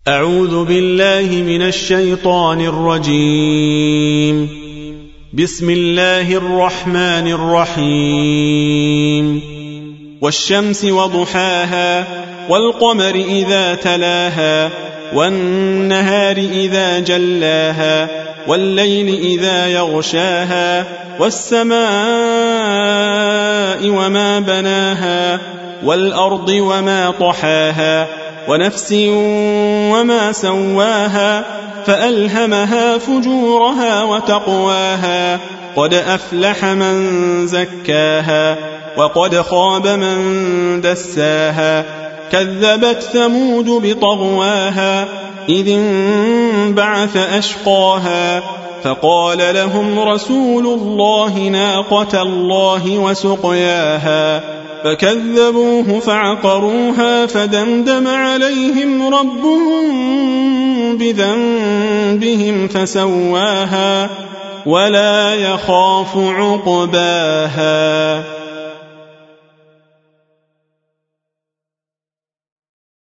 أعوذ بالله من الشيطان الرجيم. بسم الله الرحمن الرحيم. والشمس وضحاها والقمر إذا تلاها والنهار إذا جلاها والليل إذا يغشاها والسماء وما بناها والأرض وما طحاها ونفس وما سواها فألهمها فجورها وتقواها قد أفلح من زكاها وقد خاب من دساها كذبت ثمود بطغواها إذ انبعث أشقاها فقال لهم رسول الله ناقة الله وسقياها فكذبوه فعقروها فدمدم عليهم ربهم بذنبهم فسواها ولا يخاف عقباها.